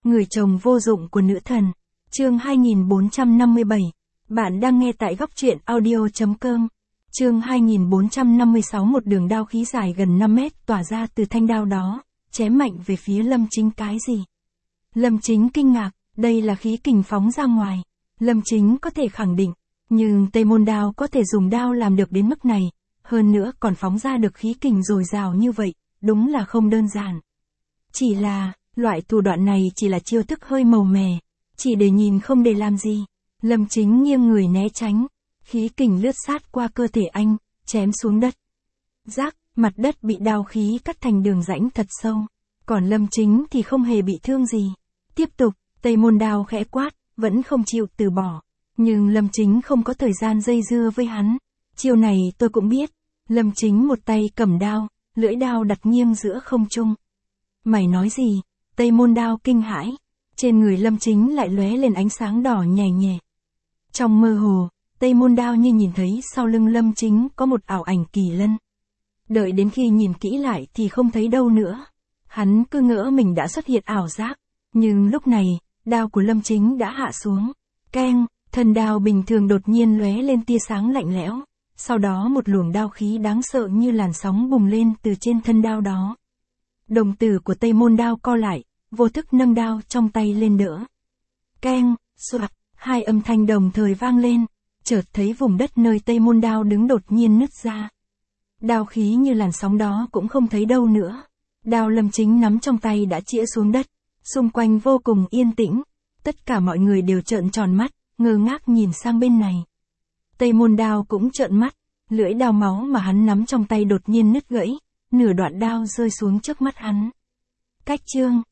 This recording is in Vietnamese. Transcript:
Người chồng vô dụng của nữ thần. Chương 2457. Bạn đang nghe tại góc truyện audio.com. Chương 2456. Một đường đao khí dài gần 5 mét tỏa ra từ thanh đao đó, chém mạnh về phía Lâm Chính. Cái gì? Lâm Chính kinh ngạc, đây là khí kình phóng ra ngoài. Lâm Chính có thể khẳng định, nhưng Tây Môn Đao có thể dùng đao làm được đến mức này, hơn nữa còn phóng ra được khí kình dồi dào như vậy, đúng là không đơn giản. Chỉ là, loại thủ đoạn này chỉ là chiêu thức hơi màu mè, chỉ để nhìn không để làm gì. Lâm Chính nghiêng người né tránh, khí kình lướt sát qua cơ thể anh, chém xuống đất. Rác, mặt đất bị đao khí cắt thành đường rãnh thật sâu, còn Lâm Chính thì không hề bị thương gì. Tiếp tục, Tây Môn Đao khẽ quát, vẫn không chịu từ bỏ. Nhưng Lâm Chính không có thời gian dây dưa với hắn. Chiêu này tôi cũng biết. Lâm Chính một tay cầm đao, lưỡi đao đặt nghiêng giữa không trung. Mày nói gì? Tây Môn Đao kinh hãi. Trên người Lâm Chính lại lóe lên ánh sáng đỏ nhè nhẹ. Trong mơ hồ, Tây Môn Đao như nhìn thấy sau lưng Lâm Chính có một ảo ảnh kỳ lân. Đợi đến khi nhìn kỹ lại thì không thấy đâu nữa. Hắn cứ ngỡ mình đã xuất hiện ảo giác. Nhưng lúc này, đao của Lâm Chính đã hạ xuống. Keng, thân đao bình thường đột nhiên lóe lên tia sáng lạnh lẽo. Sau đó một luồng đao khí đáng sợ như làn sóng bùng lên từ trên thân đao đó. Đồng tử của Tây Môn Đao co lại, vô thức nâng đao trong tay lên đỡ. Keng, xoạc, hai âm thanh đồng thời vang lên, chợt thấy vùng đất nơi Tây Môn Đao đứng đột nhiên nứt ra. Đao khí như làn sóng đó cũng không thấy đâu nữa. Đao Lâm Chính nắm trong tay đã chĩa xuống đất, xung quanh vô cùng yên tĩnh, tất cả mọi người đều trợn tròn mắt, ngơ ngác nhìn sang bên này. Tây Môn Đao cũng trợn mắt, lưỡi đao máu mà hắn nắm trong tay đột nhiên nứt gãy, nửa đoạn đao rơi xuống trước mắt hắn. Cách chương